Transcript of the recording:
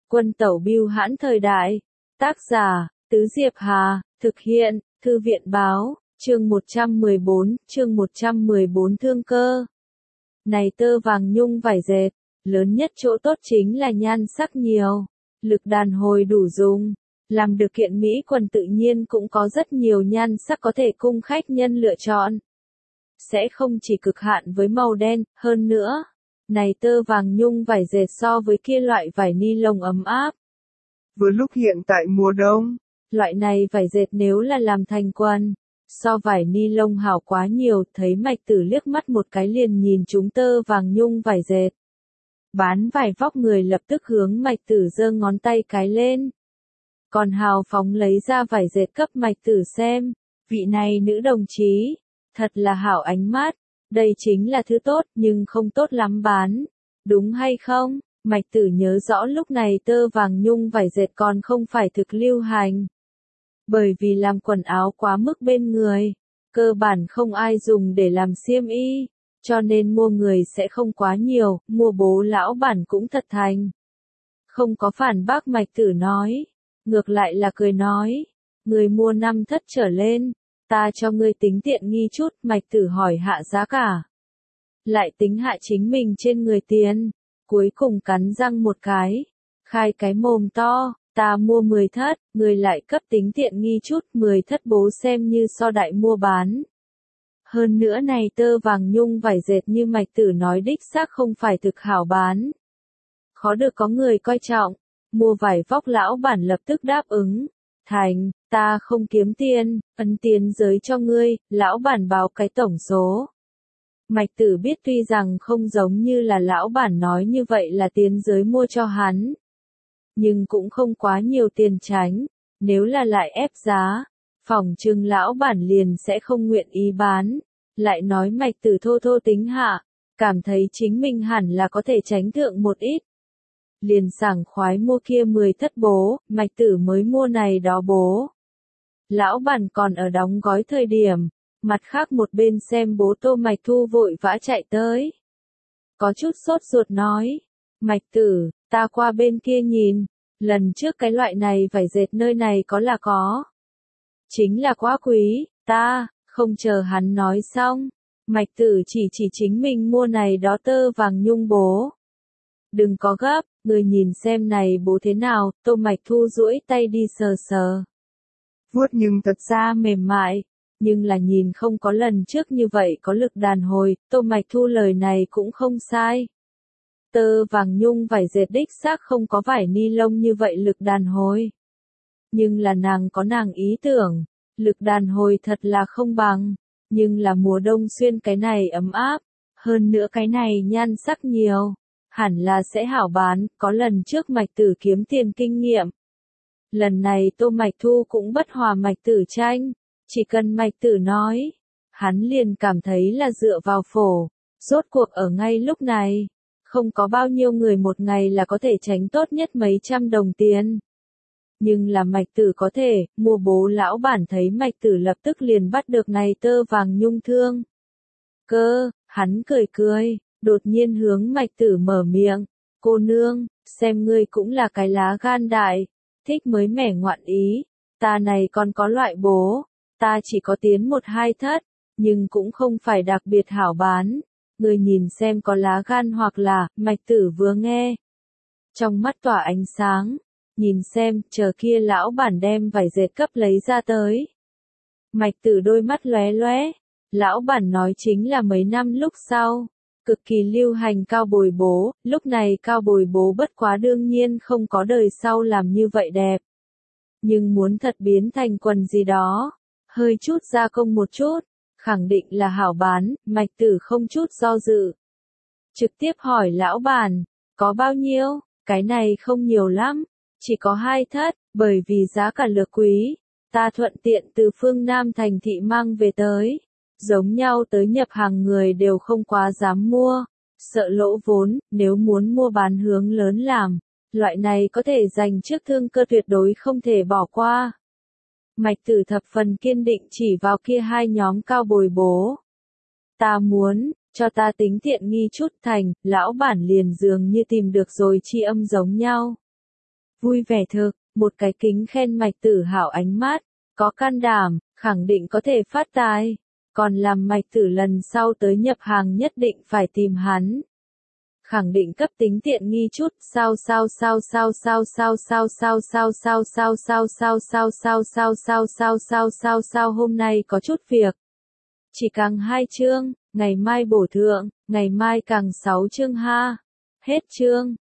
Quân tẩu bưu hãn thời đại. Tác giả, Tứ Diệp Hà, thực hiện, Thư viện báo, chương 114 thương cơ. Này tơ vàng nhung vải dệt, lớn nhất chỗ tốt chính là nhan sắc nhiều, lực đàn hồi đủ dùng. Làm được kiện mỹ quần tự nhiên cũng có rất nhiều nhan sắc có thể cung khách nhân lựa chọn. Sẽ không chỉ cực hạn với màu đen, hơn nữa. Này tơ vàng nhung vải dệt so với kia loại vải ni lông ấm áp. Vừa lúc hiện tại mùa đông, loại này vải dệt nếu là làm thành quần, so vải ni lông hảo quá nhiều, thấy Mạch Tử liếc mắt một cái liền nhìn chúng tơ vàng nhung vải dệt. Bán vải vóc người lập tức hướng Mạch Tử giơ ngón tay cái lên. Còn hào phóng lấy ra vải dệt cấp Mạch Tử xem, vị này nữ đồng chí, thật là hảo ánh mắt, đây chính là thứ tốt nhưng không tốt lắm bán, đúng hay không? Mạch Tử nhớ rõ lúc này tơ vàng nhung vải dệt còn không phải thực lưu hành. Bởi vì làm quần áo quá mức bên người, cơ bản không ai dùng để làm xiêm y, cho nên mua người sẽ không quá nhiều, mua bố lão bản cũng thật thành. Không có phản bác Mạch Tử nói, ngược lại là cười nói, người mua 5 thất trở lên, ta cho ngươi tính tiện nghi chút. Mạch Tử hỏi hạ giá cả, lại tính hạ chính mình trên người tiền, cuối cùng cắn răng một cái, khai cái mồm to, ta mua 10 thất, người lại cấp tính tiện nghi chút, 10 thất bố xem như so đại mua bán. Hơn nữa này tơ vàng nhung vải dệt như Mạch Tử nói đích xác không phải thực hảo bán. Khó được có người coi trọng, mua vải vóc lão bản lập tức đáp ứng, thành, ta không kiếm tiền, ấn tiền giới cho ngươi, lão bản báo cái tổng số. Mạch Tử biết tuy rằng không giống như là lão bản nói như vậy là tiền giới mua cho hắn, nhưng cũng không quá nhiều tiền tránh, nếu là lại ép giá, phỏng chừng lão bản liền sẽ không nguyện ý bán, lại nói Mạch Tử thô thô tính hạ, cảm thấy chính mình hẳn là có thể tránh thượng một ít. Liền sảng khoái mua kia 10 thất bố, Mạch Tử mới mua này đó bố. Lão bản còn ở đóng gói thời điểm, mặt khác một bên xem bố Tô Mạch Thu vội vã chạy tới. Có chút sốt ruột nói, Mạch Tử, ta qua bên kia nhìn, lần trước cái loại này vải dệt nơi này có là có. Chính là quá quý, ta, không chờ hắn nói xong, Mạch Tử chỉ chính mình mua này đó tơ vàng nhung bố. Đừng có gấp, người nhìn xem này bố thế nào. Tô Mạch Thu duỗi tay đi sờ sờ. vuốt nhưng thật ra mềm mại, nhưng là nhìn không có lần trước như vậy có lực đàn hồi. Tô Mạch Thu lời này cũng không sai. Tơ vàng nhung vải dệt đích xác không có vải ni lông như vậy lực đàn hồi. Nhưng là nàng có nàng ý tưởng, lực đàn hồi thật là không bằng, nhưng là mùa đông xuyên cái này ấm áp, hơn nữa cái này nhan sắc nhiều, hẳn là sẽ hảo bán. Có lần trước Mạch Tử kiếm tiền kinh nghiệm. Lần này Tô Mạch Thu cũng bất hòa Mạch Tử tranh, chỉ cần Mạch Tử nói, hắn liền cảm thấy là dựa vào phổ. Rốt cuộc ở ngay lúc này, không có bao nhiêu người một ngày là có thể tránh tốt nhất mấy trăm đồng tiền. Nhưng là Mạch Tử có thể, mua bố lão bản thấy Mạch Tử lập tức liền bắt được này tơ vàng nhung thương cơ, hắn cười cười, đột nhiên hướng Mạch Tử mở miệng, cô nương, xem ngươi cũng là cái lá gan đại, thích mới mẻ ngoạn ý, ta này còn có loại bố, ta chỉ có tiến 1-2 thất, nhưng cũng không phải đặc biệt hảo bán, ngươi nhìn xem có lá gan hoặc là. Mạch Tử vừa nghe, trong mắt tỏa ánh sáng, nhìn xem, chờ kia lão bản đem vải dệt cấp lấy ra tới. Mạch Tử đôi mắt lóe lóe, lão bản nói chính là mấy năm lúc sau, cực kỳ lưu hành cao bồi bố, lúc này cao bồi bố bất quá đương nhiên không có đời sau làm như vậy đẹp. Nhưng muốn thật biến thành quần gì đó, hơi chút gia công một chút, khẳng định là hảo bán. Mạch Tử không chút do dự, trực tiếp hỏi lão bản, có bao nhiêu? Cái này không nhiều lắm, chỉ có 2 thất, bởi vì giá cả lược quý, ta thuận tiện từ phương Nam thành thị mang về tới. Giống nhau tới nhập hàng người đều không quá dám mua, sợ lỗ vốn, nếu muốn mua bán hướng lớn làm, loại này có thể dành trước thương cơ tuyệt đối không thể bỏ qua. Mạch Tử thập phần kiên định chỉ vào kia 2 nhóm cao bồi bố. Ta muốn, cho ta tính tiện nghi chút thành, lão bản liền dường như tìm được rồi tri âm giống nhau. Vui vẻ thực, một cái kính khen Mạch Tử Hạo ánh mắt, có can đảm, khẳng định có thể phát tài. Còn làm Mạch Tử lần sau tới nhập hàng nhất định phải tìm hắn. Khẳng định cấp tính tiện nghi chút, sao hôm nay có chút việc. Chỉ càng 2 chương, ngày mai bổ thượng, ngày mai càng 6 chương ha. Hết chương.